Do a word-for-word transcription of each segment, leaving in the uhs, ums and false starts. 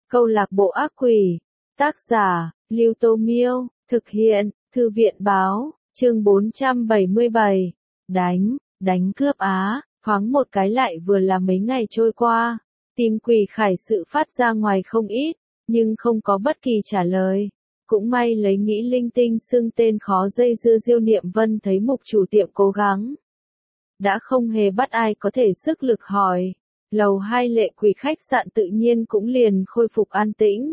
Câu lạc bộ ác quỷ. Tác giả, Lưu Tô Miêu. Thực hiện, Thư viện báo. Chương bốn trăm bảy mươi bảy. Đánh, đánh cướp Á. Thoáng một cái lại vừa là mấy ngày trôi qua. Tim Quỷ Khải sự phát ra ngoài không ít, nhưng không có bất kỳ trả lời. Cũng may lấy nghĩ linh tinh xưng tên khó dây dưa Diêu Niệm Vân thấy mục chủ tiệm cố gắng. Đã không hề bắt ai có thể sức lực hỏi. Lầu hai Lệ Quỷ khách sạn tự nhiên cũng liền khôi phục an tĩnh.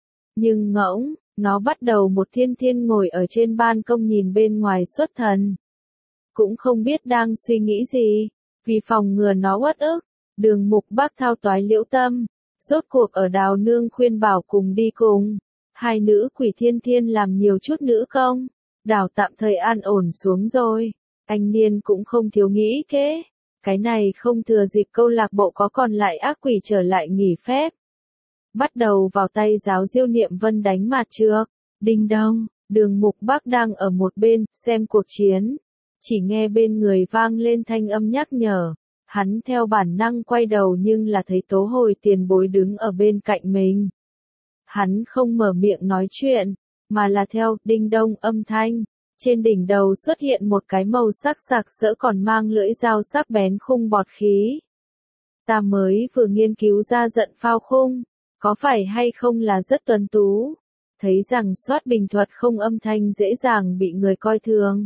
Nhưng ngỗng, nó bắt đầu một thiên thiên ngồi ở trên ban công nhìn bên ngoài xuất thần. Cũng không biết đang suy nghĩ gì, vì phòng ngừa nó uất ức, Đường Mục Bác thao toái liễu tâm, rốt cuộc ở Đào Nương khuyên bảo cùng đi cùng. Hai nữ quỷ thiên thiên làm nhiều chút nữ công, Đào tạm thời an ổn xuống rồi, anh Niên cũng không thiếu nghĩ kế. Cái này không thừa dịp câu lạc bộ có còn lại ác quỷ trở lại nghỉ phép. Bắt đầu vào tay giáo Diêu Niệm Vân đánh mặt trước. Đinh đông, Đường Mục Bác đang ở một bên, xem cuộc chiến. Chỉ nghe bên người vang lên thanh âm nhắc nhở. Hắn theo bản năng quay đầu nhưng là thấy Tố Hồi tiền bối đứng ở bên cạnh mình. Hắn không mở miệng nói chuyện, mà là theo đinh đông âm thanh. Trên đỉnh đầu xuất hiện một cái màu sắc sặc sỡ còn mang lưỡi dao sắc bén khung bọt khí. Ta mới vừa nghiên cứu ra giận phao khung, có phải hay không là rất tuấn tú? Thấy rằng soát bình thuật không âm thanh dễ dàng bị người coi thường.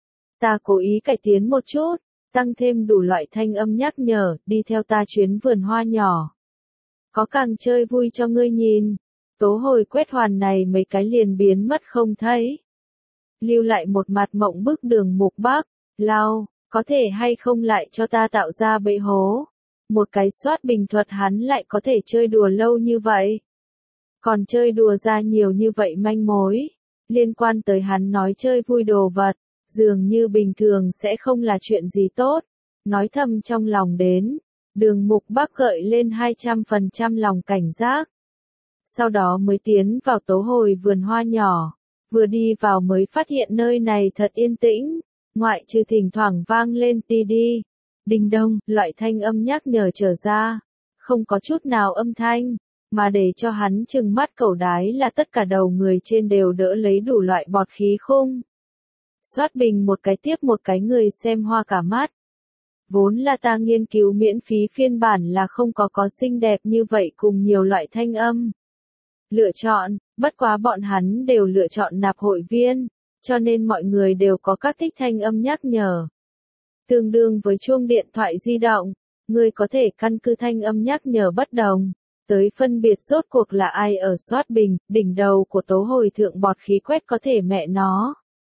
Ta cố ý cải tiến một chút, tăng thêm đủ loại thanh âm nhắc nhở, đi theo ta chuyến vườn hoa nhỏ. Có càng chơi vui cho ngươi nhìn. Tố Hồi quét hoàn này mấy cái liền biến mất không thấy. Lưu lại một mặt mộng bức Đường Mục Bác, lao, có thể hay không lại cho ta tạo ra bẫy hố. Một cái soát bình thuật hắn lại có thể chơi đùa lâu như vậy. Còn chơi đùa ra nhiều như vậy manh mối. Liên quan tới hắn nói chơi vui đồ vật, dường như bình thường sẽ không là chuyện gì tốt. Nói thầm trong lòng đến, Đường Mục Bác gợi lên hai trăm phần trăm lòng cảnh giác. Sau đó mới tiến vào Tố Hồi vườn hoa nhỏ. Vừa đi vào mới phát hiện nơi này thật yên tĩnh, ngoại trừ thỉnh thoảng vang lên đi đi, đinh đông, loại thanh âm nhắc nhở trở ra, không có chút nào âm thanh, mà để cho hắn trừng mắt cẩu đái là tất cả đầu người trên đều đỡ lấy đủ loại bọt khí khung. Soát bình một cái tiếp một cái người xem hoa cả mắt. Vốn là ta nghiên cứu miễn phí phiên bản là không có có xinh đẹp như vậy cùng nhiều loại thanh âm. Lựa chọn, bất quá bọn hắn đều lựa chọn nạp hội viên, cho nên mọi người đều có các thích thanh âm nhắc nhở. Tương đương với chuông điện thoại di động, người có thể căn cứ thanh âm nhắc nhở bất đồng, tới phân biệt rốt cuộc là ai ở soát bình, đỉnh đầu của Tố Hồi thượng bọt khí quét có thể mẹ nó.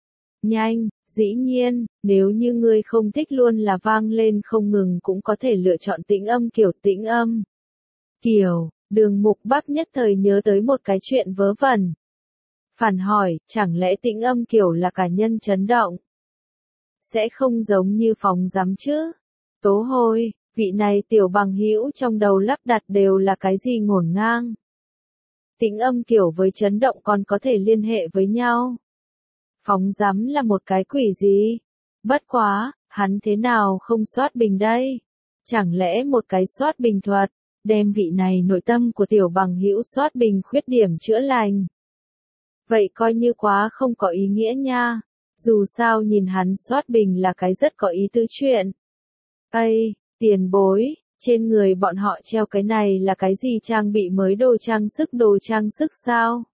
Nhanh, dĩ nhiên, nếu như ngươi không thích luôn là vang lên không ngừng cũng có thể lựa chọn tĩnh âm kiểu tĩnh âm. Kiểu. Đường Mục Bác nhất thời nhớ tới một cái chuyện vớ vẩn. Phản hỏi, chẳng lẽ tĩnh âm kiểu là cả nhân chấn động? Sẽ không giống như phòng giám chứ? Tố Hồi, vị này tiểu bằng hữu trong đầu lắp đặt đều là cái gì ngổn ngang? Tĩnh âm kiểu với chấn động còn có thể liên hệ với nhau. Phóng giám là một cái quỷ gì? Bất quá, hắn thế nào không soát bình đây? Chẳng lẽ một cái soát bình thuật? Đem vị này nội tâm của tiểu bằng hữu soát bình khuyết điểm chữa lành. Vậy coi như quá không có ý nghĩa nha. Dù sao nhìn hắn soát bình là cái rất có ý tứ chuyện. Ây, tiền bối, trên người bọn họ treo cái này là cái gì trang bị mới đồ trang sức đồ trang sức sao?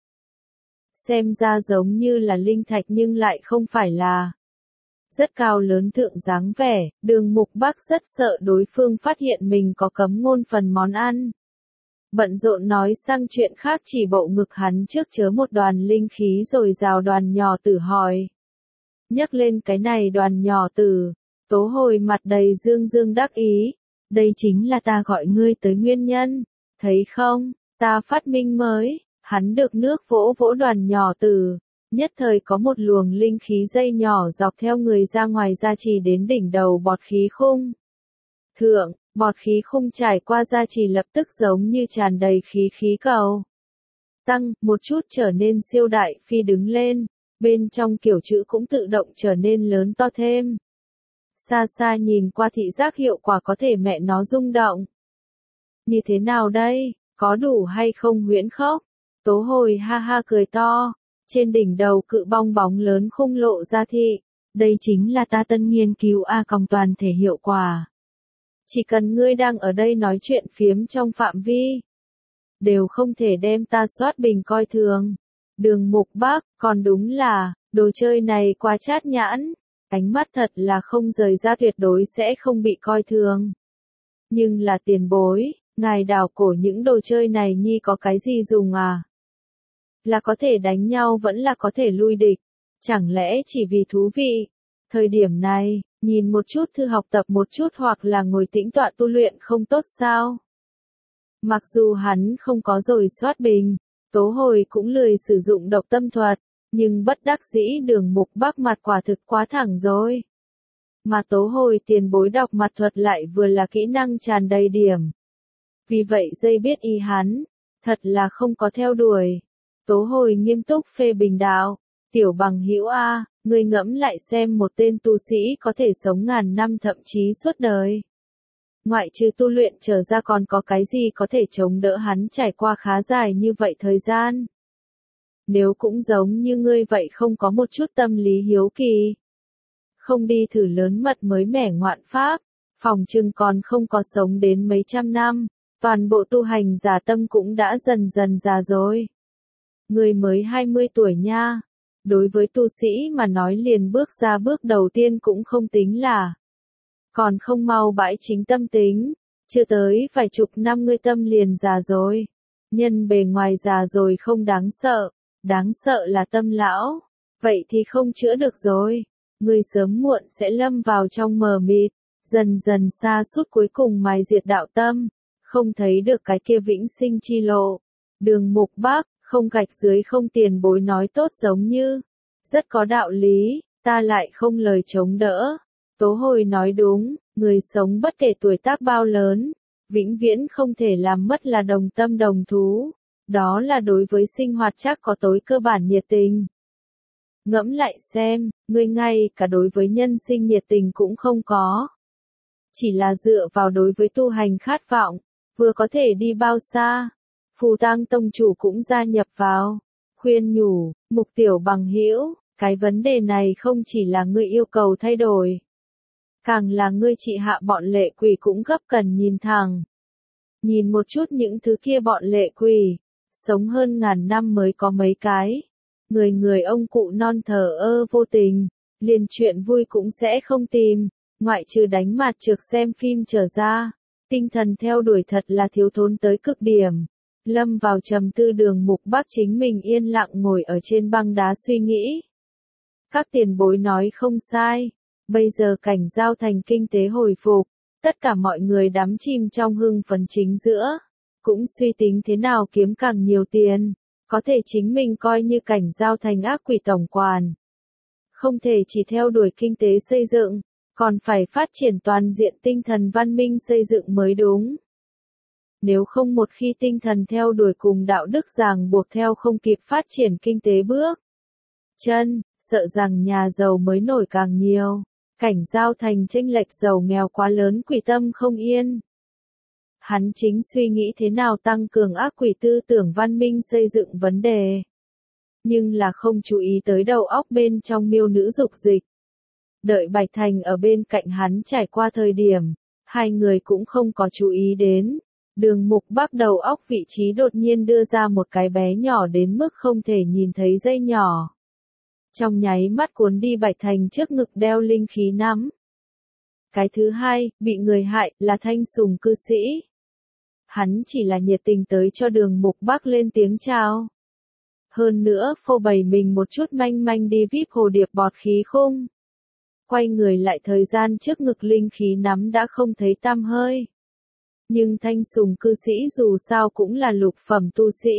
Xem ra giống như là linh thạch nhưng lại không phải là. Rất cao lớn thượng dáng vẻ, Đường Mục Bác rất sợ đối phương phát hiện mình có cấm ngôn phần món ăn. Bận rộn nói sang chuyện khác chỉ bộ ngực hắn trước chứa một đoàn linh khí rồi rào đoàn nhỏ tử hỏi. Nhắc lên cái này đoàn nhỏ tử, Tố Hồi mặt đầy dương dương đắc ý. Đây chính là ta gọi ngươi tới nguyên nhân, thấy không, ta phát minh mới, hắn được nước vỗ vỗ đoàn nhỏ tử. Nhất thời có một luồng linh khí dây nhỏ dọc theo người ra ngoài gia trì đến đỉnh đầu bọt khí khung. Thượng, bọt khí khung trải qua gia trì lập tức giống như tràn đầy khí khí cầu. Tăng, một chút trở nên siêu đại phi đứng lên, bên trong kiểu chữ cũng tự động trở nên lớn to thêm. Xa xa nhìn qua thị giác hiệu quả có thể mẹ nó rung động. Như thế nào đây, Có đủ hay không huyễn khốc? Tố Hồi ha ha cười to, trên đỉnh đầu cự bong bóng lớn khung lộ ra thị. Đây chính là ta tân nghiên cứu A còng toàn thể hiệu quả. Chỉ cần ngươi đang ở đây nói chuyện phiếm trong phạm vi, đều không thể đem ta soát bình coi thường. Đường Mục Bác, còn đúng là, đồ chơi này quá chát nhãn, ánh mắt thật là không rời ra, tuyệt đối sẽ không bị coi thường. Nhưng là tiền bối, ngài đào cổ những đồ chơi này nhi có cái gì dùng à? Là có thể đánh nhau vẫn là có thể lui địch, chẳng lẽ chỉ vì thú vị? Thời điểm này, nhìn một chút thư học tập một chút hoặc là ngồi tĩnh tọa tu luyện không tốt sao? Mặc dù hắn không có rồi soát bình, Tố Hồi cũng lười sử dụng độc tâm thuật, nhưng bất đắc dĩ Đường Mục Bác mặt quả thực quá thẳng rồi. Mà Tố Hồi tiền bối đọc mặt thuật lại vừa là kỹ năng tràn đầy điểm. Vì vậy dây biết ý hắn, thật là không có theo đuổi. Tố Hồi nghiêm túc phê bình đạo, tiểu bằng hữu A, ngươi ngẫm lại xem một tên tu sĩ có thể sống ngàn năm thậm chí suốt đời. Ngoại trừ tu luyện trở ra còn có cái gì có thể chống đỡ hắn trải qua khá dài như vậy thời gian. Nếu cũng giống như ngươi vậy không có một chút tâm lý hiếu kỳ, không đi thử lớn mật mới mẻ ngoạn pháp, phòng chừng còn không có sống đến mấy trăm năm, toàn bộ tu hành giả tâm cũng đã dần dần già rồi. Ngươi mới hai mươi tuổi nha, đối với tu sĩ mà nói liền bước ra bước đầu tiên cũng không tính là. Còn không mau bãi chính tâm tính, chưa tới vài chục năm ngươi tâm liền già rồi. Nhân bề ngoài già rồi không đáng sợ, đáng sợ là tâm lão, vậy thì không chữa được rồi. Ngươi sớm muộn sẽ lâm vào trong mờ mịt, dần dần xa suốt cuối cùng mài diệt đạo tâm, không thấy được cái kia vĩnh sinh chi lộ. Đường Mục Bác, không gạch dưới không tiền bối nói tốt giống như, rất có đạo lý, ta lại không lời chống đỡ. Tố Hồi nói đúng, người sống bất kể tuổi tác bao lớn, vĩnh viễn không thể làm mất là đồng tâm đồng thú. Đó là đối với sinh hoạt chắc có tối cơ bản nhiệt tình. Ngẫm lại xem, ngươi ngay cả đối với nhân sinh nhiệt tình cũng không có. Chỉ là dựa vào đối với tu hành khát vọng, vừa có thể đi bao xa. Phù Tang tông chủ cũng gia nhập vào, khuyên nhủ, Mục tiểu bằng hữu, cái vấn đề này không chỉ là ngươi yêu cầu thay đổi. Càng là ngươi trị hạ bọn lệ quỷ cũng gấp cần nhìn thẳng. Nhìn một chút những thứ kia bọn lệ quỷ, sống hơn ngàn năm mới có mấy cái. Người người ông cụ non thờ ơ vô tình, liền chuyện vui cũng sẽ không tìm, ngoại trừ đánh mặt trược xem phim trở ra. Tinh thần theo đuổi thật là thiếu thốn tới cực điểm. Lâm vào trầm tư Đường Mục Bác chính mình yên lặng ngồi ở trên băng đá suy nghĩ. Các tiền bối nói không sai. Bây giờ cảnh giao thành kinh tế hồi phục, tất cả mọi người đắm chìm trong hưng phấn chính giữa, cũng suy tính thế nào kiếm càng nhiều tiền, có thể chính mình coi như cảnh giao thành ác quỷ tổng quản. Không thể chỉ theo đuổi kinh tế xây dựng, còn phải phát triển toàn diện tinh thần văn minh xây dựng mới đúng. Nếu không một khi tinh thần theo đuổi cùng đạo đức ràng buộc theo không kịp phát triển kinh tế bước chân, sợ rằng nhà giàu mới nổi càng nhiều. Cảnh giao thành chênh lệch giàu nghèo quá lớn quỷ tâm không yên. Hắn chính suy nghĩ thế nào tăng cường ác quỷ tư tưởng văn minh xây dựng vấn đề. Nhưng là không chú ý tới đầu óc bên trong miêu nữ dục dịch. Đợi Bạch Thành ở bên cạnh hắn trải qua thời điểm, hai người cũng không có chú ý đến. Đường Mục Bác đầu óc vị trí đột nhiên đưa ra một cái bé nhỏ đến mức không thể nhìn thấy dây nhỏ. Trong nháy mắt cuốn đi Bạch Thành trước ngực đeo linh khí nắm. Cái thứ hai, bị người hại, là Thanh Sùng cư sĩ. Hắn chỉ là nhiệt tình tới cho Đường Mục Bác lên tiếng chào. Hơn nữa phô bày mình một chút manh manh đi víp hồ điệp bọt khí khung. Quay người lại thời gian trước ngực linh khí nắm đã không thấy tăm hơi. Nhưng Thanh Sùng cư sĩ dù sao cũng là lục phẩm tu sĩ.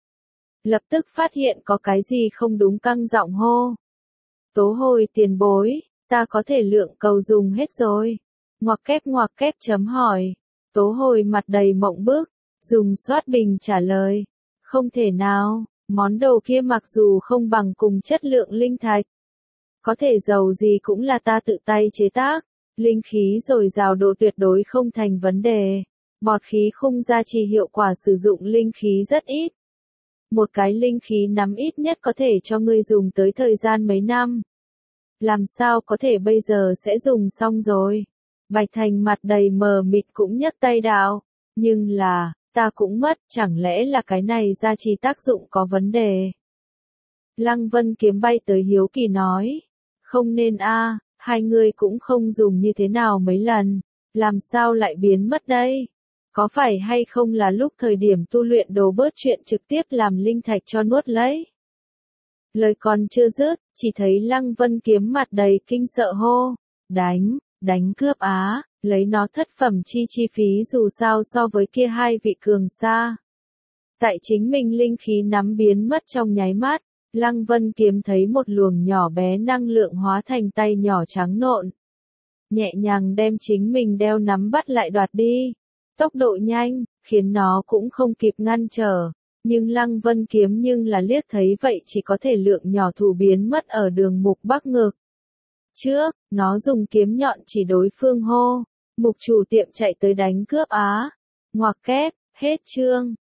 Lập tức phát hiện có cái gì không đúng căng giọng hô. Tố Hồi tiền bối, ta có thể lượng cầu dùng hết rồi. Ngoặc kép ngoặc kép chấm hỏi. Tố Hồi mặt đầy mộng bức, dùng soát bình trả lời. Không thể nào, món đồ kia mặc dù không bằng cùng chất lượng linh thạch. Có thể giàu gì cũng là ta tự tay chế tác, linh khí dồi dào độ tuyệt đối không thành vấn đề. Bọt khí khung gia trì hiệu quả sử dụng linh khí rất ít. Một cái linh khí nắm ít nhất có thể cho ngươi dùng tới thời gian mấy năm. Làm sao có thể bây giờ sẽ dùng xong rồi? Bạch Thành mặt đầy mờ mịt cũng nhấc tay đạo. Nhưng là, ta cũng mất, chẳng lẽ là cái này gia trì tác dụng có vấn đề? Lăng Vân Kiếm bay tới hiếu kỳ nói. Không nên a, hai người cũng không dùng như thế nào mấy lần, làm sao lại biến mất đây? Có phải hay không là lúc thời điểm tu luyện đồ bớt chuyện trực tiếp làm linh thạch cho nuốt lấy? Lời còn chưa dứt, chỉ thấy Lăng Vân Kiếm mặt đầy kinh sợ hô. Đánh, đánh cướp á, lấy nó thất phẩm chi chi phí dù sao so với kia hai vị cường xa. Tại chính mình linh khí nắm biến mất trong nháy mắt, Lăng Vân Kiếm thấy một luồng nhỏ bé năng lượng hóa thành tay nhỏ trắng nộn. Nhẹ nhàng đem chính mình đeo nắm bắt lại đoạt đi. Tốc độ nhanh, khiến nó cũng không kịp ngăn trở. Nhưng Lăng Vân Kiếm nhưng là liếc thấy vậy chỉ có thể lượng nhỏ thủ biến mất ở đường mục bắc ngực. Trước, nó dùng kiếm nhọn chỉ đối phương hô. Mục chủ tiệm chạy tới đánh cướp á. Ngoặc kép, hết chương.